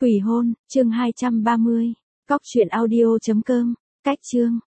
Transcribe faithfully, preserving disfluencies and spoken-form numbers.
Quỷ hôn, chương hai trăm ba mươi. Cóc truyện audio chấm com. Cách chương.